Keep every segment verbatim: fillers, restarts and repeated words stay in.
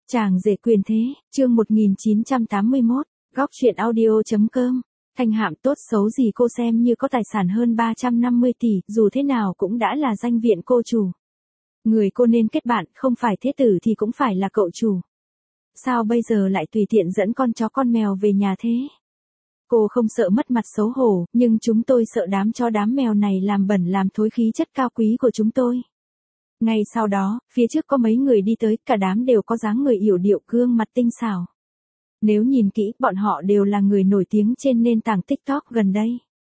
Chàng rể quyền thế, chương một nghìn chín trăm tám mươi mốt, góc truyện audio.com. Thanh Hạm tốt xấu gì cô xem như có tài sản hơn ba trăm năm mươi tỷ, dù thế nào cũng đã là danh viện cô chủ. Người cô nên kết bạn, không phải thế tử thì cũng phải là cậu chủ. Sao bây giờ lại tùy tiện dẫn con chó con mèo về nhà thế? Cô không sợ mất mặt xấu hổ, nhưng chúng tôi sợ đám chó đám mèo này làm bẩn làm thối khí chất cao quý của chúng tôi. Ngay sau đó, phía trước có mấy người đi tới, cả đám đều có dáng người yểu điệu, gương mặt tinh xảo. Nếu nhìn kỹ, bọn họ đều là người nổi tiếng trên nền tảng TikTok gần đây.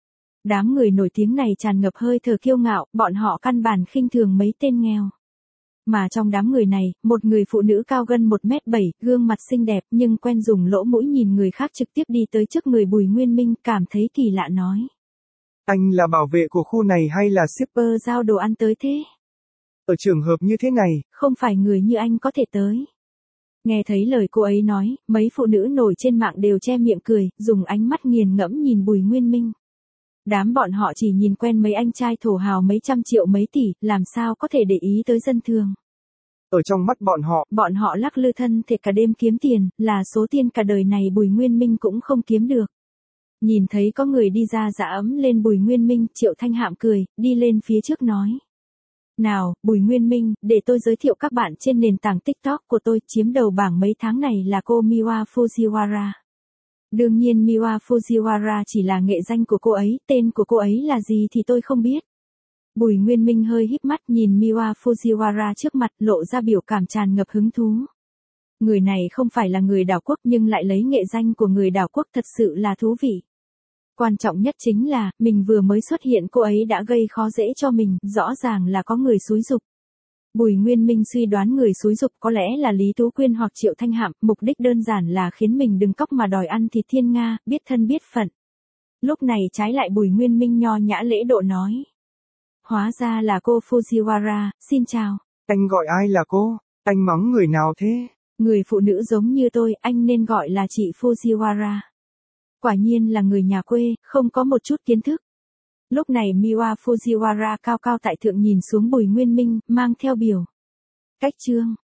Đám người nổi tiếng này tràn ngập hơi thở kiêu ngạo, bọn họ căn bản khinh thường mấy tên nghèo. Mà trong đám người này, một người phụ nữ cao gần một mét bảy, gương mặt xinh đẹp nhưng quen dùng lỗ mũi nhìn người khác trực tiếp đi tới trước người Bùi Nguyên Minh, cảm thấy kỳ lạ nói. Anh là bảo vệ của khu này hay là shipper giao đồ ăn tới thế? Ở trường hợp như thế này, không phải người như anh có thể tới. Nghe thấy lời cô ấy nói, mấy phụ nữ nổi trên mạng đều che miệng cười, dùng ánh mắt nghiền ngẫm nhìn Bùi Nguyên Minh. Đám bọn họ chỉ nhìn quen mấy anh trai thổ hào mấy trăm triệu mấy tỷ, làm sao có thể để ý tới dân thường. Ở trong mắt bọn họ, bọn họ lắc lư thân thể cả đêm kiếm tiền, là số tiền cả đời này Bùi Nguyên Minh cũng không kiếm được. Nhìn thấy có người đi ra dã ấm lên Bùi Nguyên Minh, Triệu Thanh Hạm cười, đi lên phía trước nói. Nào, Bùi Nguyên Minh, để tôi giới thiệu các bạn trên nền tảng TikTok của tôi, chiếm đầu bảng mấy tháng này là cô Miwa Fujiwara. Đương nhiên Miwa Fujiwara chỉ là nghệ danh của cô ấy, tên của cô ấy là gì thì tôi không biết. Bùi Nguyên Minh hơi híp mắt nhìn Miwa Fujiwara trước mặt, lộ ra biểu cảm tràn ngập hứng thú. Người này không phải là người đảo quốc nhưng lại lấy nghệ danh của người đảo quốc, thật sự là thú vị. Quan trọng nhất chính là, mình vừa mới xuất hiện cô ấy đã gây khó dễ cho mình, rõ ràng là có người xúi giục. Bùi Nguyên Minh suy đoán người xúi giục có lẽ là Lý Tú Quyên hoặc Triệu Thanh Hạm, mục đích đơn giản là khiến mình đừng cóc mà đòi ăn thịt thiên nga, biết thân biết phận. Lúc này trái lại Bùi Nguyên Minh nho nhã lễ độ nói. Hóa ra là cô Fujiwara, xin chào. Anh gọi ai là cô? Anh mắng người nào thế? Người phụ nữ giống như tôi, anh nên gọi là chị Fujiwara. Quả nhiên là người nhà quê, không có một chút kiến thức. Lúc này Miwa Fujiwara cao cao tại thượng nhìn xuống Bùi Nguyên Minh, mang theo biểu. Cách chương.